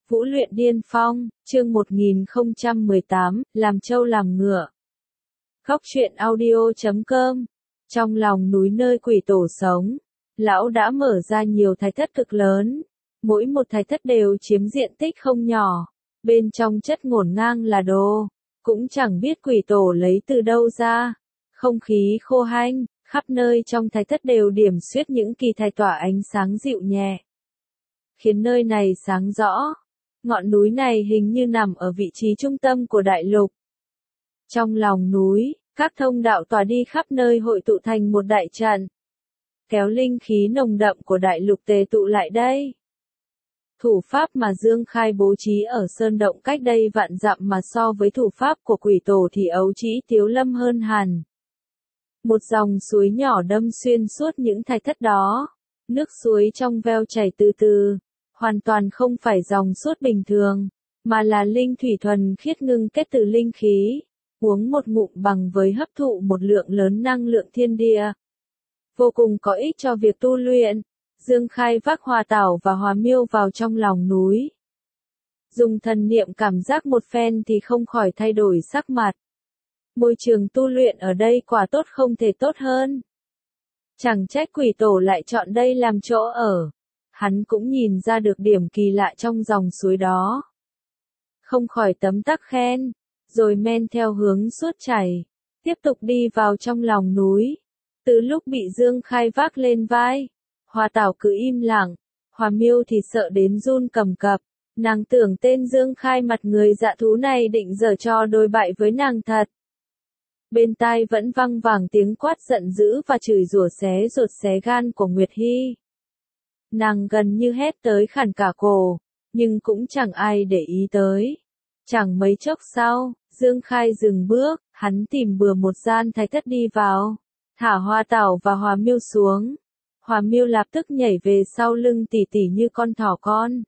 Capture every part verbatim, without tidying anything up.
Vũ luyện điên phong, chương một nghìn không trăm mười tám, làm trâu làm ngựa. Góc truyện audio chấm com. Trong lòng núi nơi quỷ tổ sống, lão đã mở ra nhiều thạch thất cực lớn. Mỗi một thạch thất đều chiếm diện tích không nhỏ. Bên trong chất ngổn ngang là đồ. Cũng chẳng biết quỷ tổ lấy từ đâu ra. Không khí khô hanh, khắp nơi trong thạch thất đều điểm xuyết những kỳ thạch tỏa ánh sáng dịu nhẹ, khiến nơi này sáng rõ. Ngọn núi này hình như nằm ở vị trí trung tâm của đại lục. Trong lòng núi, các thông đạo tỏa đi khắp nơi hội tụ thành một đại trận, kéo linh khí nồng đậm của đại lục tề tụ lại đây. Thủ pháp mà Dương Khai bố trí ở sơn động cách đây vạn dặm mà so với thủ pháp của quỷ tổ thì ấu trĩ tiếu lâm hơn hẳn. Một dòng suối nhỏ đâm xuyên suốt những thạch thất đó. Nước suối trong veo chảy từ từ, hoàn toàn không phải dòng suốt bình thường, mà là linh thủy thuần khiết ngưng kết từ linh khí. Uống một ngụm bằng với hấp thụ một lượng lớn năng lượng thiên địa. Vô cùng có ích cho việc tu luyện. Dương Khai vác Hòa Tảo và Hòa Miêu vào trong lòng núi. Dùng thần niệm cảm giác một phen thì không khỏi thay đổi sắc mặt. Môi trường tu luyện ở đây quả tốt không thể tốt hơn. Chẳng trách quỷ tổ lại chọn đây làm chỗ ở. Hắn cũng nhìn ra được điểm kỳ lạ trong dòng suối đó. Không khỏi tấm tắc khen, rồi men theo hướng suốt chảy, tiếp tục đi vào trong lòng núi. Từ lúc bị Dương Khai vác lên vai, Hòa Tảo cứ im lặng, Hòa Miêu thì sợ đến run cầm cập. Nàng tưởng tên Dương Khai mặt người dạ thú này định giở trò đồi bại với nàng thật. Bên tai vẫn văng vẳng tiếng quát giận dữ và chửi rủa xé ruột xé gan của Nguyệt Hy. Nàng gần như hét tới khản cả cổ, nhưng cũng chẳng ai để ý tới. Chẳng mấy chốc sau, Dương Khai dừng bước, hắn tìm bừa một gian thạch thất đi vào, thả Hòa Tảo và Hòa Miêu xuống. Hòa Miêu lập tức nhảy về sau lưng tỉ tỉ như con thỏ con.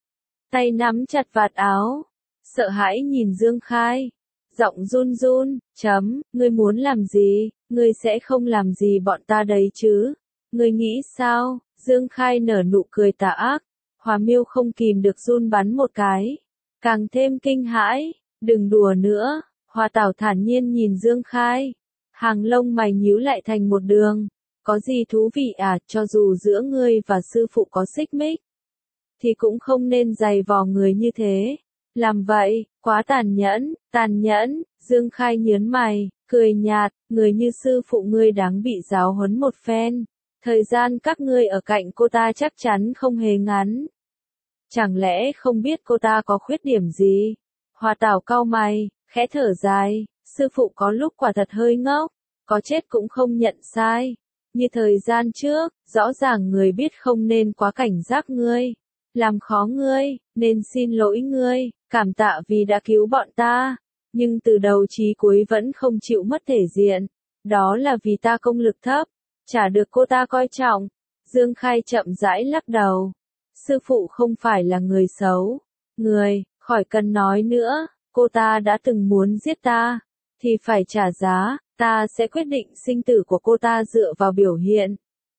Tay nắm chặt vạt áo, sợ hãi nhìn Dương Khai. Giọng run run, chấm, ngươi muốn làm gì, ngươi sẽ không làm gì bọn ta đấy chứ, ngươi nghĩ sao? Dương Khai nở nụ cười tà ác, Hòa Miêu không kìm được run bắn một cái, càng thêm kinh hãi, đừng đùa nữa. Hòa Tảo thản nhiên nhìn Dương Khai, hàng lông mày nhíu lại thành một đường, có gì thú vị à, cho dù giữa ngươi và sư phụ có xích mích, thì cũng không nên giày vò người như thế. Làm vậy, quá tàn nhẫn, tàn nhẫn. Dương Khai nhớn mày, cười nhạt, người như sư phụ ngươi đáng bị giáo huấn một phen. Thời gian các ngươi ở cạnh cô ta chắc chắn không hề ngắn. Chẳng lẽ không biết cô ta có khuyết điểm gì? Hòa Tảo cau mày, khẽ thở dài, sư phụ có lúc quả thật hơi ngốc, có chết cũng không nhận sai. Như thời gian trước, rõ ràng người biết không nên quá cảnh giác ngươi, làm khó ngươi, nên xin lỗi ngươi, cảm tạ vì đã cứu bọn ta, nhưng từ đầu chí cuối vẫn không chịu mất thể diện, đó là vì ta công lực thấp, chả được cô ta coi trọng. Dương Khai chậm rãi lắc đầu, sư phụ không phải là người xấu, người, khỏi cần nói nữa, cô ta đã từng muốn giết ta, thì phải trả giá, ta sẽ quyết định sinh tử của cô ta dựa vào biểu hiện.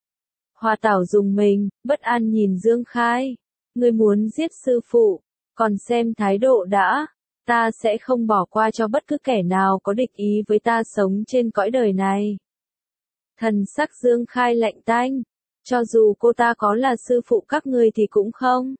Hòa Tảo dùng mình, bất an nhìn Dương Khai. Ngươi muốn giết sư phụ, còn xem thái độ đã, ta sẽ không bỏ qua cho bất cứ kẻ nào có địch ý với ta sống trên cõi đời này. Thần sắc Dương Khai lạnh tanh, cho dù cô ta có là sư phụ các ngươi thì cũng không.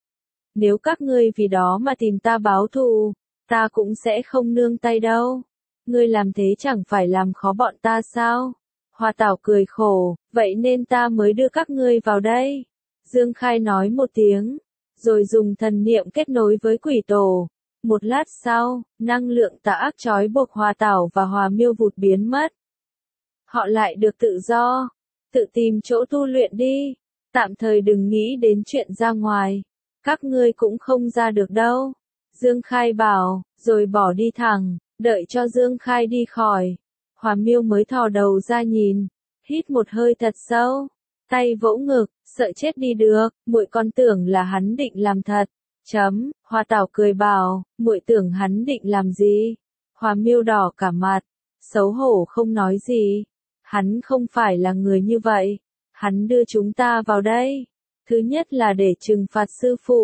Nếu các ngươi vì đó mà tìm ta báo thù, ta cũng sẽ không nương tay đâu. Ngươi làm thế chẳng phải làm khó bọn ta sao? Hòa Tảo cười khổ, vậy nên ta mới đưa các ngươi vào đây. Dương Khai nói một tiếng, rồi dùng thần niệm kết nối với quỷ tổ. Một lát sau, năng lượng tà ác trói buộc Hòa Tảo và Hòa Miêu vụt biến mất. Họ lại được tự do, tự tìm chỗ tu luyện đi, tạm thời đừng nghĩ đến chuyện ra ngoài, các ngươi cũng không ra được đâu. Dương Khai bảo, rồi bỏ đi thẳng, đợi cho Dương Khai đi khỏi. Hòa Miêu mới thò đầu ra nhìn, hít một hơi thật sâu, tay vỗ ngực, sợ chết đi được, muội còn tưởng là hắn định làm thật. Chấm, Hòa Tảo cười bảo, muội tưởng hắn định làm gì? Hòa Miêu đỏ cả mặt, xấu hổ không nói gì. Hắn không phải là người như vậy. Hắn đưa chúng ta vào đây. Thứ nhất là để trừng phạt sư phụ.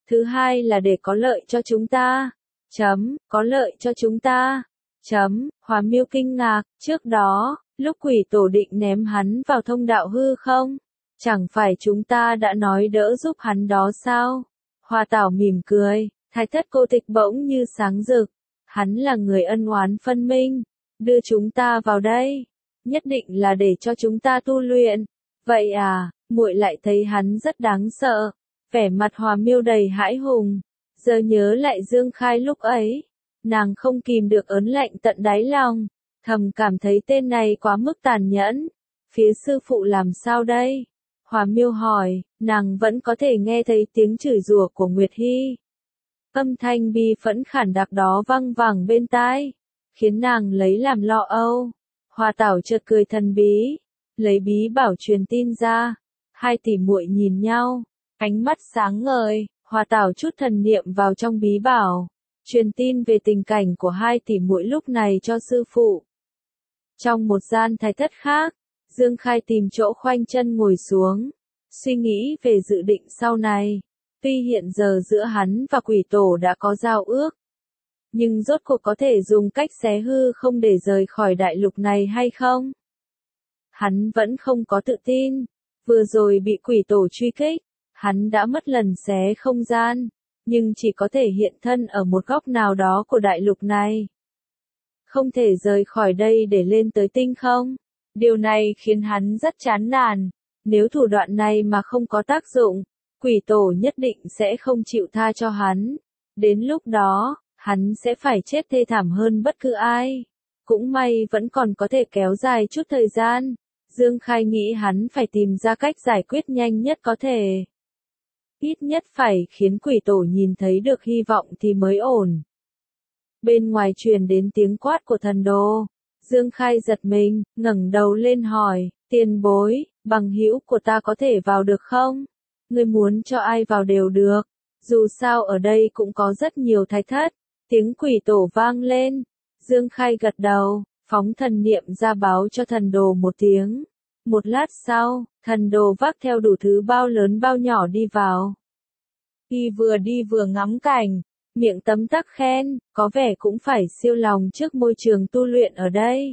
Thứ hai là để có lợi cho chúng ta. Chấm, có lợi cho chúng ta. Chấm, Hòa Miêu kinh ngạc, trước đó, lúc quỷ tổ định ném hắn vào thông đạo hư không? Chẳng phải chúng ta đã nói đỡ giúp hắn đó sao? Hoa Tảo mỉm cười, Thái Thất Cô Tịch bỗng như sáng rực. Hắn là người ân oán phân minh, đưa chúng ta vào đây, nhất định là để cho chúng ta tu luyện. Vậy à, muội lại thấy hắn rất đáng sợ. Vẻ mặt Hòa Miêu đầy hãi hùng. Giờ nhớ lại Dương Khai lúc ấy, nàng không kìm được ớn lạnh tận đáy lòng, thầm cảm thấy tên này quá mức tàn nhẫn. Phía sư phụ làm sao đây? Hòa Miêu hỏi, nàng vẫn có thể nghe thấy tiếng chửi rủa của Nguyệt Hy. Âm thanh bi phẫn khản đặc đó văng vẳng bên tai, khiến nàng lấy làm lo âu. Hoa Tảo chợt cười thần bí, lấy bí bảo truyền tin ra. Hai tỷ muội nhìn nhau, ánh mắt sáng ngời. Hoa Tảo chút thần niệm vào trong bí bảo, truyền tin về tình cảnh của hai tỷ muội lúc này cho sư phụ. Trong một gian thái thất khác, Dương Khai tìm chỗ khoanh chân ngồi xuống, suy nghĩ về dự định sau này. Tuy hiện giờ giữa hắn và quỷ tổ đã có giao ước, nhưng rốt cuộc có thể dùng cách xé hư không để rời khỏi đại lục này hay không? Hắn vẫn không có tự tin. Vừa rồi bị quỷ tổ truy kích, hắn đã mất lần xé không gian, nhưng chỉ có thể hiện thân ở một góc nào đó của đại lục này. Không thể rời khỏi đây để lên tới tinh không. Điều này khiến hắn rất chán nản. Nếu thủ đoạn này mà không có tác dụng, quỷ tổ nhất định sẽ không chịu tha cho hắn. Đến lúc đó, hắn sẽ phải chết thê thảm hơn bất cứ ai. Cũng may vẫn còn có thể kéo dài chút thời gian. Dương Khai nghĩ hắn phải tìm ra cách giải quyết nhanh nhất có thể. Ít nhất phải khiến quỷ tổ nhìn thấy được hy vọng thì mới ổn. Bên ngoài truyền đến tiếng quát của thần đồ. Dương Khai giật mình, ngẩng đầu lên hỏi, tiền bối, bằng hữu của ta có thể vào được không? Ngươi muốn cho ai vào đều được. Dù sao ở đây cũng có rất nhiều thái thất. Tiếng quỷ tổ vang lên. Dương Khai gật đầu, phóng thần niệm ra báo cho thần đồ một tiếng. Một lát sau, thần đồ vác theo đủ thứ bao lớn bao nhỏ đi vào. Y vừa đi vừa ngắm cảnh, miệng tấm tắc khen, có vẻ cũng phải siêu lòng trước môi trường tu luyện ở đây.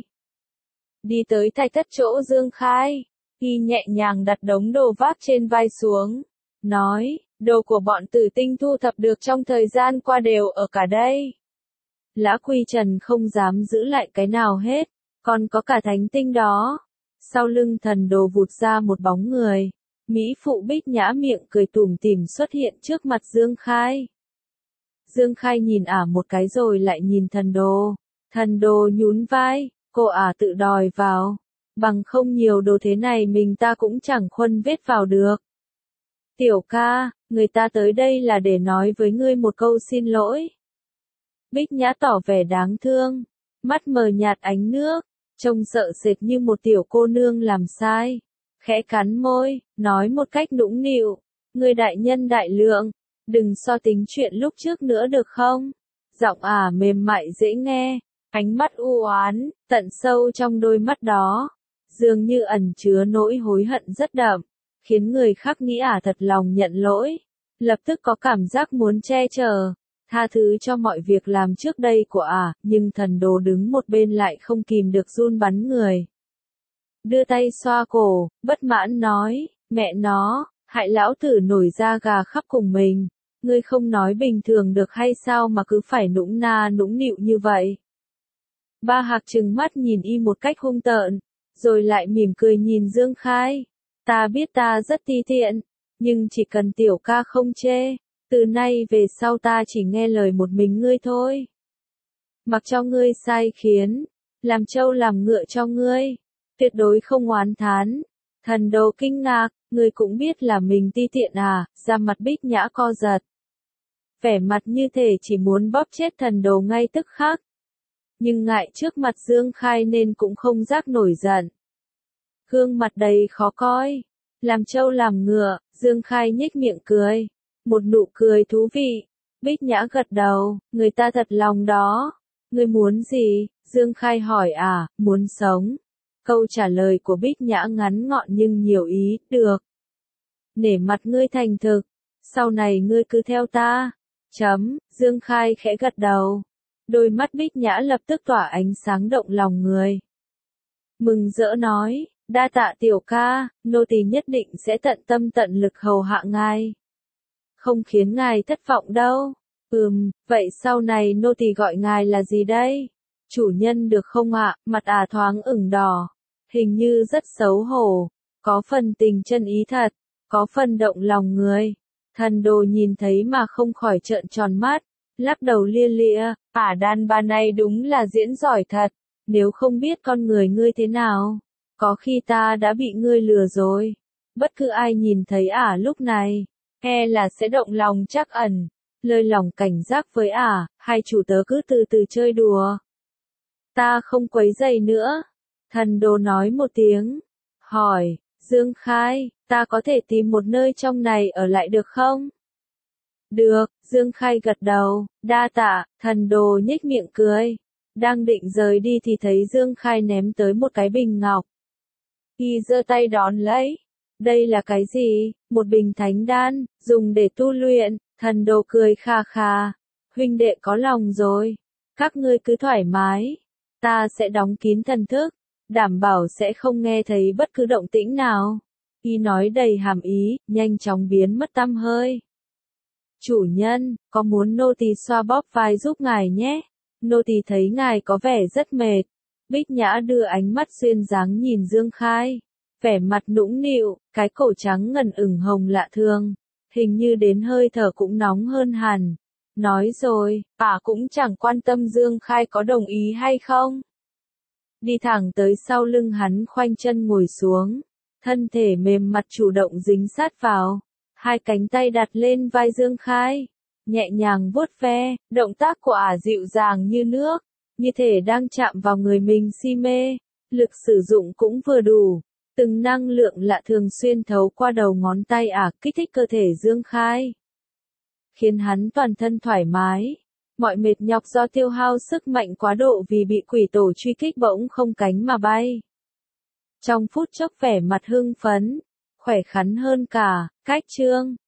Đi tới thái thất chỗ Dương Khai, Y nhẹ nhàng đặt đống đồ vác trên vai xuống, nói, đồ của bọn Tử Tinh thu thập được trong thời gian qua đều ở cả đây. Lã Quy Trần không dám giữ lại cái nào hết, còn có cả thánh tinh đó. Sau lưng thần đồ vụt ra một bóng người. Mỹ phụ Bích Nhã miệng cười tủm tỉm xuất hiện trước mặt Dương Khai. Dương Khai nhìn ả một cái rồi lại nhìn thần đồ. Thần đồ nhún vai, cô ả tự đòi vào. Bằng không nhiều đồ thế này mình ta cũng chẳng khuân vết vào được. Tiểu ca, người ta tới đây là để nói với ngươi một câu xin lỗi. Bích Nhã tỏ vẻ đáng thương, mắt mờ nhạt ánh nước, trông sợ sệt như một tiểu cô nương làm sai. Khẽ cắn môi, nói một cách nũng nịu, ngươi đại nhân đại lượng, đừng so tính chuyện lúc trước nữa được không? Giọng ả mềm mại dễ nghe, ánh mắt u oán, tận sâu trong đôi mắt đó, dường như ẩn chứa nỗi hối hận rất đậm, khiến người khác nghĩ ả thật lòng nhận lỗi, lập tức có cảm giác muốn che chở, tha thứ cho mọi việc làm trước đây của ả, nhưng thần đồ đứng một bên lại không kìm được run bắn người. Đưa tay xoa cổ, bất mãn nói, mẹ nó, hại lão tử nổi da gà khắp cùng mình, ngươi không nói bình thường được hay sao mà cứ phải nũng na nũng nịu như vậy. Ba Hạc trừng mắt nhìn Y một cách hung tợn, rồi lại mỉm cười nhìn Dương Khai, ta biết ta rất ti tiện, nhưng chỉ cần tiểu ca không chê, từ nay về sau ta chỉ nghe lời một mình ngươi thôi. Mặc cho ngươi sai khiến, làm trâu làm ngựa cho ngươi. Tuyệt đối không oán thán. Thần đồ kinh ngạc, người cũng biết là mình ti tiện à, da mặt Bích Nhã co giật. Vẻ mặt như thể chỉ muốn bóp chết thần đồ ngay tức khắc. Nhưng ngại trước mặt Dương Khai nên cũng không dám nổi giận. Gương mặt đầy khó coi. Làm trâu làm ngựa, Dương Khai nhếch miệng cười. Một nụ cười thú vị. Bích Nhã gật đầu, người ta thật lòng đó. Người muốn gì? Dương Khai hỏi à, muốn sống. Câu trả lời của Bích Nhã ngắn gọn nhưng nhiều ý, được. Nể mặt ngươi thành thực, sau này ngươi cứ theo ta. Chấm, Dương Khai khẽ gật đầu. Đôi mắt Bích Nhã lập tức tỏa ánh sáng động lòng người. Mừng rỡ nói, đa tạ tiểu ca, nô tỳ nhất định sẽ tận tâm tận lực hầu hạ ngài. Không khiến ngài thất vọng đâu. Ừm, vậy sau này nô tỳ gọi ngài là gì đây? Chủ nhân được không ạ? Mặt ả thoáng ửng đỏ. Hình như rất xấu hổ. Có phần tình chân ý thật. Có phần động lòng người. Thần đồ nhìn thấy mà không khỏi trợn tròn mắt. Lắc đầu lia lịa. Ả đàn bà này đúng là diễn giỏi thật. Nếu không biết con người ngươi thế nào. Có khi ta đã bị ngươi lừa rồi. Bất cứ ai nhìn thấy ả lúc này. E là sẽ động lòng trắc ẩn. Lơi lòng cảnh giác với ả, hai chủ tớ cứ từ từ chơi đùa. Ta không quấy rầy nữa. Thần đồ nói một tiếng. Hỏi, Dương Khai, ta có thể tìm một nơi trong này ở lại được không? Được, Dương Khai gật đầu, đa tạ, thần đồ nhếch miệng cười. Đang định rời đi thì thấy Dương Khai ném tới một cái bình ngọc. Y giơ tay đón lấy. Đây là cái gì? Một bình thánh đan, dùng để tu luyện. Thần đồ cười kha kha. Huynh đệ có lòng rồi. Các ngươi cứ thoải mái. Ta sẽ đóng kín thần thức. Đảm bảo sẽ không nghe thấy bất cứ động tĩnh nào. Y nói đầy hàm ý, nhanh chóng biến mất tăm hơi. Chủ nhân, có muốn nô tỳ xoa bóp vai giúp ngài nhé? Nô tỳ thấy ngài có vẻ rất mệt. Bích Nhã đưa ánh mắt duyên dáng nhìn Dương Khai. Vẻ mặt nũng nịu, cái cổ trắng ngần ửng hồng lạ thường. Hình như đến hơi thở cũng nóng hơn hẳn. Nói rồi, ả cũng chẳng quan tâm Dương Khai có đồng ý hay không. Đi thẳng tới sau lưng hắn khoanh chân ngồi xuống. Thân thể mềm mặt chủ động dính sát vào. Hai cánh tay đặt lên vai Dương Khai. Nhẹ nhàng vuốt ve, động tác của ả dịu dàng như nước. Như thể đang chạm vào người mình si mê. Lực sử dụng cũng vừa đủ. Từng năng lượng lạ thường xuyên thấu qua đầu ngón tay ả kích thích cơ thể Dương Khai. Khiến hắn toàn thân thoải mái. Mọi mệt nhọc do tiêu hao sức mạnh quá độ vì bị quỷ tổ truy kích bỗng không cánh mà bay. Trong phút chốc vẻ mặt hưng phấn, khỏe khoắn hơn cả, cách chương.